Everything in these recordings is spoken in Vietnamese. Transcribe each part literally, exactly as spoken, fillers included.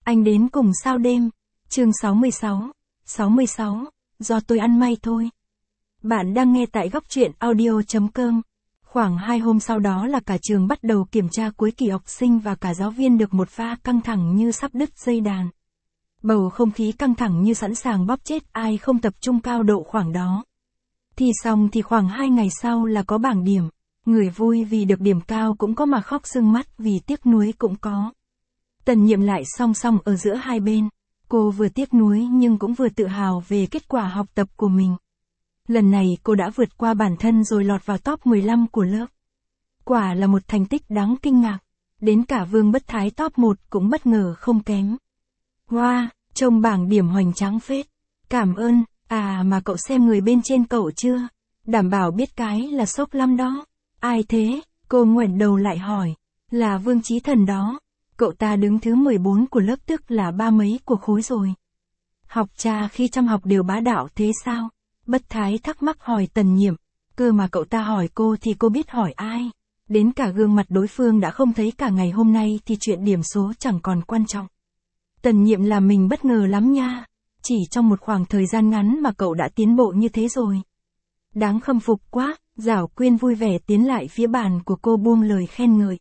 Anh đến cùng sao đêm. Chương sáu mươi sáu. sáu mươi sáu. Do tôi ăn may thôi. Bạn đang nghe tại góc truyện audio chấm com. Khoảng hai hôm sau đó là cả trường bắt đầu kiểm tra cuối kỳ học sinh và cả giáo viên được một pha căng thẳng như sắp đứt dây đàn. Bầu không khí căng thẳng như sẵn sàng bóp chết ai không tập trung cao độ khoảng đó. Thì xong thì khoảng hai ngày sau là có bảng điểm. Người vui vì được điểm cao cũng có mà khóc sưng mắt vì tiếc nuối cũng có. Tần Nhiệm lại song song ở giữa hai bên. Cô vừa tiếc nuối nhưng cũng vừa tự hào về kết quả học tập của mình. Lần này cô đã vượt qua bản thân rồi lọt vào top mười lăm của lớp. Quả là một thành tích đáng kinh ngạc. Đến cả Vương Bất Thái top một cũng bất ngờ không kém. Wow, trông bảng điểm hoành tráng phết. Cảm ơn, à mà cậu xem người bên trên cậu chưa? Đảm bảo biết cái là sốc lắm đó. Ai thế? Cô ngoảnh đầu lại hỏi. Là Vương Chí Thần đó. Cậu ta đứng thứ mười bốn của lớp tức là ba mấy của khối rồi. Học trà khi chăm học đều bá đạo thế sao? Bất Thái thắc mắc hỏi Tần Nhiệm. Cơ mà cậu ta hỏi cô thì cô biết hỏi ai? Đến cả gương mặt đối phương đã không thấy cả ngày hôm nay thì chuyện điểm số chẳng còn quan trọng. Tần Nhiệm làm mình bất ngờ lắm nha. Chỉ trong một khoảng thời gian ngắn mà cậu đã tiến bộ như thế rồi. Đáng khâm phục quá. Giảo Quyên vui vẻ tiến lại phía bàn của cô buông lời khen ngợi.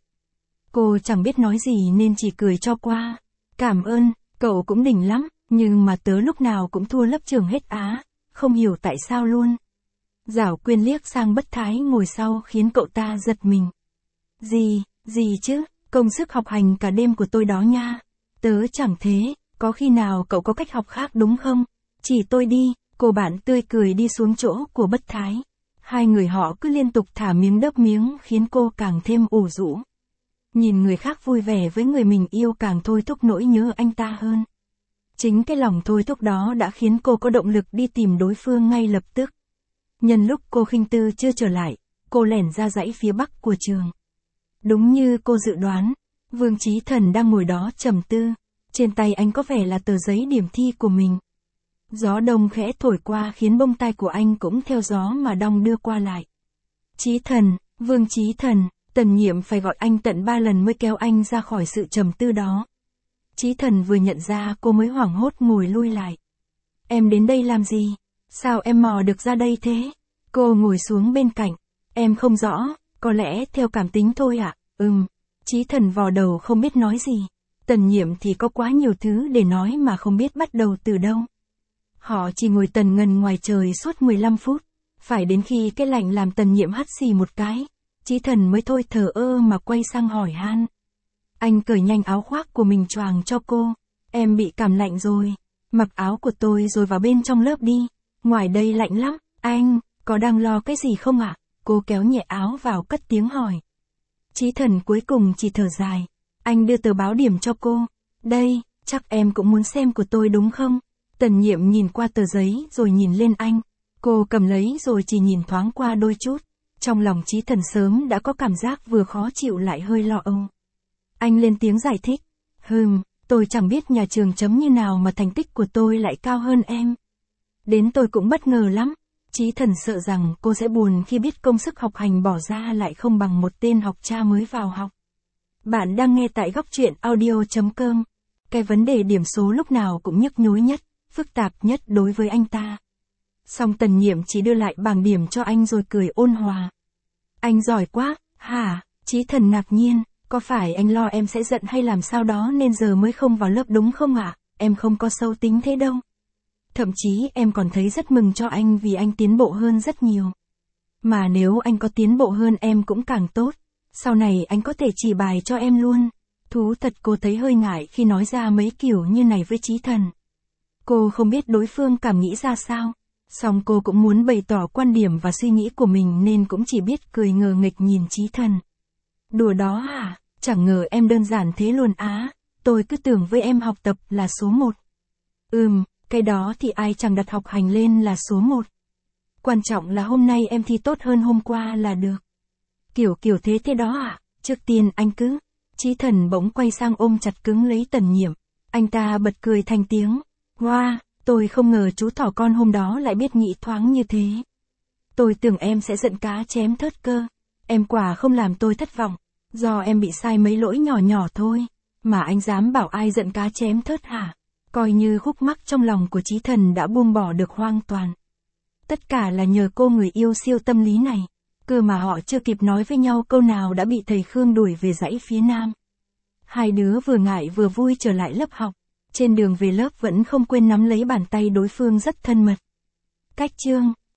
Cô chẳng biết nói gì nên chỉ cười cho qua. Cảm ơn, cậu cũng đỉnh lắm, nhưng mà tớ lúc nào cũng thua lớp trưởng hết á, không hiểu tại sao luôn. Giảo Quyên liếc sang Bất Thái ngồi sau khiến cậu ta giật mình. Gì, gì chứ, công sức học hành cả đêm của tôi đó nha. Tớ chẳng thế, có khi nào cậu có cách học khác đúng không? Chỉ tôi đi, cô bạn tươi cười đi xuống chỗ của Bất Thái. Hai người họ cứ liên tục thả miếng đớp miếng khiến cô càng thêm ủ rũ. Nhìn người khác vui vẻ với người mình yêu càng thôi thúc nỗi nhớ anh ta hơn. Chính cái lòng thôi thúc đó đã khiến cô có động lực đi tìm đối phương ngay lập tức. Nhân lúc cô Khinh Tư chưa trở lại, cô lẻn ra dãy phía bắc của trường. Đúng như cô dự đoán, Vương Chí Thần đang ngồi đó trầm tư. Trên tay anh có vẻ là tờ giấy điểm thi của mình. Gió đông khẽ thổi qua khiến bông tai của anh cũng theo gió mà đong đưa qua lại. Chí Thần, Vương Chí Thần. Tần Nhiệm phải gọi anh tận ba lần mới kéo anh ra khỏi sự trầm tư đó. Chí Thần vừa nhận ra cô mới hoảng hốt ngồi lui lại. Em đến đây làm gì? Sao em mò được ra đây thế? Cô ngồi xuống bên cạnh. Em không rõ, có lẽ theo cảm tính thôi ạ. À? Ừm. Chí Thần vò đầu không biết nói gì. Tần Nhiệm thì có quá nhiều thứ để nói mà không biết bắt đầu từ đâu. Họ chỉ ngồi tần ngần ngoài trời suốt mười lăm phút. Phải đến khi cái lạnh làm Tần Nhiệm hắt xì một cái. Chí Thần mới thôi thờ ơ mà quay sang hỏi han. Anh cởi nhanh áo khoác của mình choàng cho cô. Em bị cảm lạnh rồi. Mặc áo của tôi rồi vào bên trong lớp đi. Ngoài đây lạnh lắm. Anh, có đang lo cái gì không ạ? À? Cô kéo nhẹ áo vào cất tiếng hỏi. Chí Thần cuối cùng chỉ thở dài. Anh đưa tờ báo điểm cho cô. Đây, chắc em cũng muốn xem của tôi đúng không? Tần Nhiệm nhìn qua tờ giấy rồi nhìn lên anh. Cô cầm lấy rồi chỉ nhìn thoáng qua đôi chút. Trong lòng Chí Thần sớm đã có cảm giác vừa khó chịu lại hơi lo âu. Anh lên tiếng giải thích. Hừm, tôi chẳng biết nhà trường chấm như nào mà thành tích của tôi lại cao hơn em. Đến tôi cũng bất ngờ lắm. Chí Thần sợ rằng cô sẽ buồn khi biết công sức học hành bỏ ra lại không bằng một tên học cha mới vào học. Bạn đang nghe tại góc truyện audio chấm com. Cái vấn đề điểm số lúc nào cũng nhức nhối nhất, phức tạp nhất đối với anh ta. Song Tần Nhiệm chỉ đưa lại bảng điểm cho anh rồi cười ôn hòa. Anh giỏi quá, hả? Chí Thần ngạc nhiên, có phải anh lo em sẽ giận hay làm sao đó nên giờ mới không vào lớp đúng không ạ? À? Em không có sâu tính thế đâu. Thậm chí em còn thấy rất mừng cho anh vì anh tiến bộ hơn rất nhiều. Mà nếu anh có tiến bộ hơn em cũng càng tốt. Sau này anh có thể chỉ bài cho em luôn. Thú thật cô thấy hơi ngại khi nói ra mấy kiểu như này với Chí Thần. Cô không biết đối phương cảm nghĩ ra sao. Song cô cũng muốn bày tỏ quan điểm và suy nghĩ của mình nên cũng chỉ biết cười ngờ nghịch nhìn Chí Thần. Đùa đó hả? Chẳng ngờ em đơn giản thế luôn á. Tôi cứ tưởng với em học tập là số một. Ừm, cái đó thì ai chẳng đặt học hành lên là số một. Quan trọng là hôm nay em thi tốt hơn hôm qua là được. Kiểu kiểu thế thế đó à? Trước tiên anh cứ. Chí Thần bỗng quay sang ôm chặt cứng lấy Tần Nhiệm. Anh ta bật cười thành tiếng. Wow! Tôi không ngờ chú thỏ con hôm đó lại biết nghĩ thoáng như thế. Tôi tưởng em sẽ giận cá chém thớt cơ. Em quả không làm tôi thất vọng. Do em bị sai mấy lỗi nhỏ nhỏ thôi. Mà anh dám bảo ai giận cá chém thớt hả? Coi như khúc mắc trong lòng của Chí Thần đã buông bỏ được hoàn toàn. Tất cả là nhờ cô người yêu siêu tâm lý này. Cơ mà họ chưa kịp nói với nhau câu nào đã bị thầy Khương đuổi về dãy phía nam. Hai đứa vừa ngại vừa vui trở lại lớp học. Trên đường về lớp vẫn không quên nắm lấy bàn tay đối phương rất thân mật. Cách chương